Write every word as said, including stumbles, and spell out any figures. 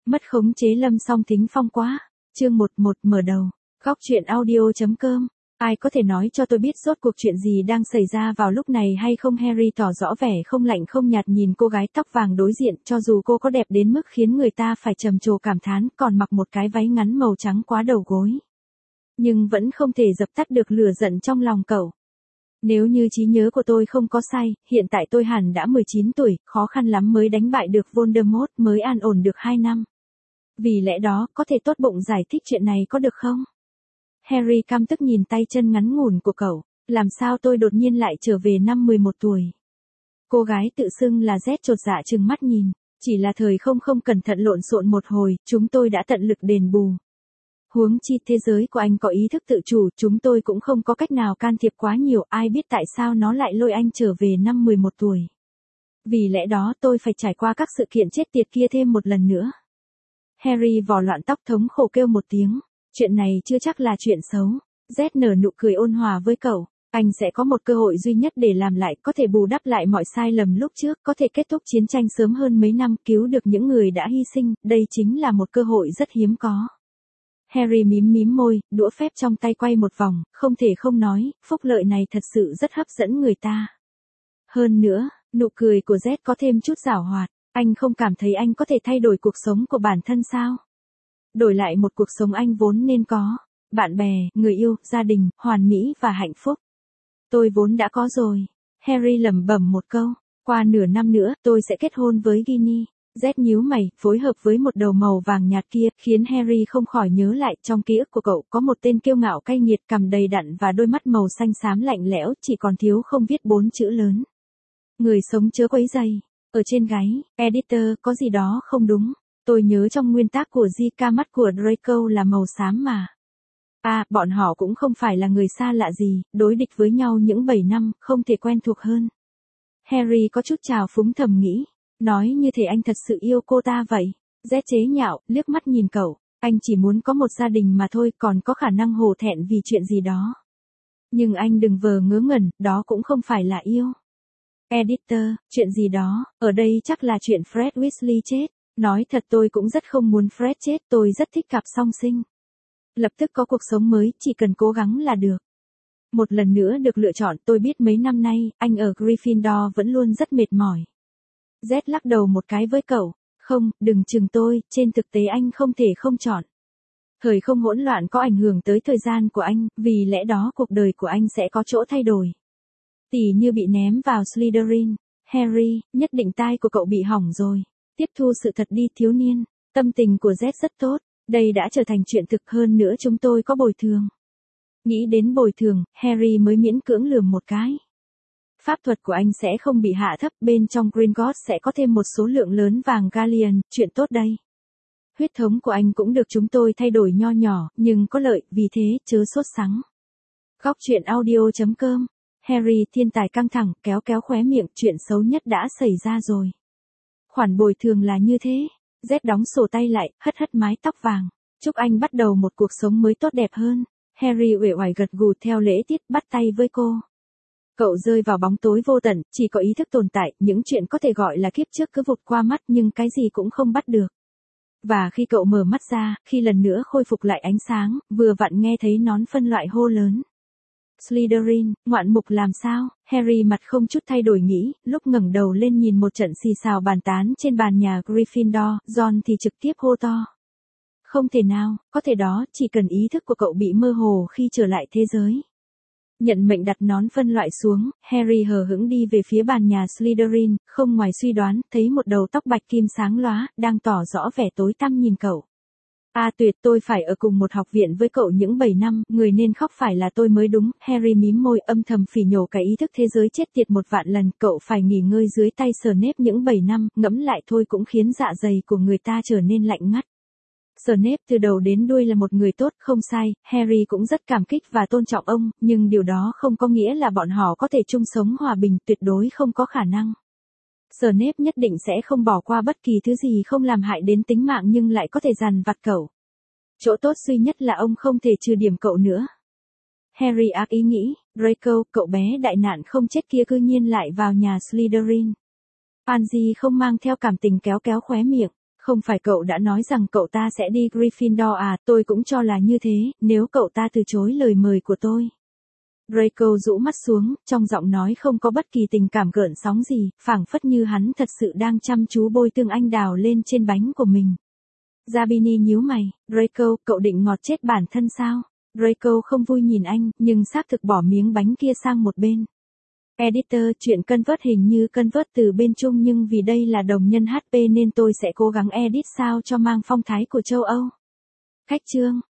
Mất khống chế Lâm Song Thính Phong quá. Chương một một mở đầu. Góc truyện audio.com. Ai có thể nói cho tôi biết rốt cuộc chuyện gì đang xảy ra vào lúc này hay không? Harry tỏ rõ vẻ không lạnh không nhạt nhìn cô gái tóc vàng đối diện, cho dù cô có đẹp đến mức khiến người ta phải trầm trồ cảm thán, còn mặc một cái váy ngắn màu trắng quá đầu gối. Nhưng vẫn không thể dập tắt được lửa giận trong lòng cậu. Nếu như trí nhớ của tôi không có sai, hiện tại tôi hẳn đã mười chín tuổi, khó khăn lắm mới đánh bại được Voldemort, mới an ổn được hai năm. Vì lẽ đó, có thể tốt bụng giải thích chuyện này có được không? Harry căm tức nhìn tay chân ngắn ngủn của cậu, làm sao tôi đột nhiên lại trở về năm mười một tuổi. Cô gái tự xưng là Z chột dạ trừng mắt nhìn, chỉ là thời không không cẩn thận lộn xộn một hồi, chúng tôi đã tận lực đền bù. Huống chi thế giới của anh có ý thức tự chủ, chúng tôi cũng không có cách nào can thiệp quá nhiều, ai biết tại sao nó lại lôi anh trở về năm mười một tuổi. Vì lẽ đó tôi phải trải qua các sự kiện chết tiệt kia thêm một lần nữa. Harry vò loạn tóc thống khổ kêu một tiếng, chuyện này chưa chắc là chuyện xấu. Z nở nụ cười ôn hòa với cậu, anh sẽ có một cơ hội duy nhất để làm lại, có thể bù đắp lại mọi sai lầm lúc trước, có thể kết thúc chiến tranh sớm hơn mấy năm, cứu được những người đã hy sinh, đây chính là một cơ hội rất hiếm có. Harry mím mím môi, đũa phép trong tay quay một vòng, không thể không nói, phúc lợi này thật sự rất hấp dẫn người ta. Hơn nữa, nụ cười của Z có thêm chút giảo hoạt, anh không cảm thấy anh có thể thay đổi cuộc sống của bản thân sao? Đổi lại một cuộc sống anh vốn nên có, bạn bè, người yêu, gia đình, hoàn mỹ và hạnh phúc. Tôi vốn đã có rồi. Harry lẩm bẩm một câu, qua nửa năm nữa, tôi sẽ kết hôn với Ginny. Z nhíu mày, phối hợp với một đầu màu vàng nhạt kia, khiến Harry không khỏi nhớ lại, trong ký ức của cậu có một tên kiêu ngạo cay nghiệt, cằm đầy đặn và đôi mắt màu xanh xám lạnh lẽo, chỉ còn thiếu không viết bốn chữ lớn. Người sống chớ quấy rầy. Ở trên gáy, editor, có gì đó không đúng. Tôi nhớ trong nguyên tắc của J K mắt của Draco là màu xám mà. À, bọn họ cũng không phải là người xa lạ gì, đối địch với nhau những bảy năm, không thể quen thuộc hơn. Harry có chút trào phúng thầm nghĩ. Nói như thể anh thật sự yêu cô ta vậy. Z chế nhạo, liếc mắt nhìn cậu, anh chỉ muốn có một gia đình mà thôi, còn có khả năng hổ thẹn vì chuyện gì đó. Nhưng anh đừng vờ ngớ ngẩn, đó cũng không phải là yêu. Editor, chuyện gì đó, ở đây chắc là chuyện Fred Weasley chết. Nói thật tôi cũng rất không muốn Fred chết, tôi rất thích cặp song sinh. Lập tức có cuộc sống mới, chỉ cần cố gắng là được. Một lần nữa được lựa chọn, tôi biết mấy năm nay, anh ở Gryffindor vẫn luôn rất mệt mỏi. Z lắc đầu một cái với cậu, không, đừng chừng tôi, trên thực tế anh không thể không chọn. Thời không hỗn loạn có ảnh hưởng tới thời gian của anh, vì lẽ đó cuộc đời của anh sẽ có chỗ thay đổi. Tỉ như bị ném vào Slytherin. Harry, nhất định tai của cậu bị hỏng rồi. Tiếp thu sự thật đi thiếu niên. Tâm tình của Z rất tốt, đây đã trở thành chuyện thực, hơn nữa chúng tôi có bồi thường. Nghĩ đến bồi thường, Harry mới miễn cưỡng lườm một cái. Pháp thuật của anh sẽ không bị hạ thấp, bên trong Gringotts sẽ có thêm một số lượng lớn vàng galleon, chuyện tốt đây. Huyết thống của anh cũng được chúng tôi thay đổi nho nhỏ, nhưng có lợi, vì thế, chớ sốt sắng. Góc truyện audio.com. Harry thiên tài căng thẳng, kéo kéo khóe miệng, chuyện xấu nhất đã xảy ra rồi. Khoản bồi thường là như thế. Z đóng sổ tay lại, hất hất mái tóc vàng. Chúc anh bắt đầu một cuộc sống mới tốt đẹp hơn. Harry uể oải gật gù theo lễ tiết, bắt tay với cô. Cậu rơi vào bóng tối vô tận, chỉ có ý thức tồn tại, những chuyện có thể gọi là kiếp trước cứ vụt qua mắt nhưng cái gì cũng không bắt được. Và khi cậu mở mắt ra, khi lần nữa khôi phục lại ánh sáng, vừa vặn nghe thấy nón phân loại hô lớn. Slytherin, ngoạn mục làm sao? Harry mặt không chút thay đổi nghĩ, lúc ngẩng đầu lên nhìn một trận xì xào bàn tán trên bàn nhà Gryffindor, Ron thì trực tiếp hô to. Không thể nào, có thể đó, chỉ cần ý thức của cậu bị mơ hồ khi trở lại thế giới. Nhận mệnh đặt nón phân loại xuống, Harry hờ hững đi về phía bàn nhà Slytherin, không ngoài suy đoán, thấy một đầu tóc bạch kim sáng lóa, đang tỏ rõ vẻ tối tăm nhìn cậu. À tuyệt, tôi phải ở cùng một học viện với cậu những bảy năm, người nên khóc phải là tôi mới đúng. Harry mím môi âm thầm phỉ nhổ cái ý thức thế giới chết tiệt một vạn lần, cậu phải nghỉ ngơi dưới tay Snape những bảy năm, ngẫm lại thôi cũng khiến dạ dày của người ta trở nên lạnh ngắt. Snape từ đầu đến đuôi là một người tốt, không sai, Harry cũng rất cảm kích và tôn trọng ông, nhưng điều đó không có nghĩa là bọn họ có thể chung sống hòa bình, tuyệt đối không có khả năng. Snape nhất định sẽ không bỏ qua bất kỳ thứ gì không làm hại đến tính mạng nhưng lại có thể dằn vặt cậu. Chỗ tốt duy nhất là ông không thể trừ điểm cậu nữa. Harry ác ý nghĩ, Draco, cậu bé đại nạn không chết kia cư nhiên lại vào nhà Slytherin. Pansy không mang theo cảm tình kéo kéo khóe miệng. Không phải cậu đã nói rằng cậu ta sẽ đi Gryffindor à, tôi cũng cho là như thế, nếu cậu ta từ chối lời mời của tôi. Draco rũ mắt xuống, trong giọng nói không có bất kỳ tình cảm gợn sóng gì, phảng phất như hắn thật sự đang chăm chú bôi tương anh đào lên trên bánh của mình. Zabini nhíu mày, Draco, cậu định ngọt chết bản thân sao? Draco không vui nhìn anh, nhưng xác thực bỏ miếng bánh kia sang một bên. Editor, chuyện convert hình như convert từ bên Trung nhưng vì đây là đồng nhân hát pê nên tôi sẽ cố gắng edit sao cho mang phong thái của châu Âu. Khách chương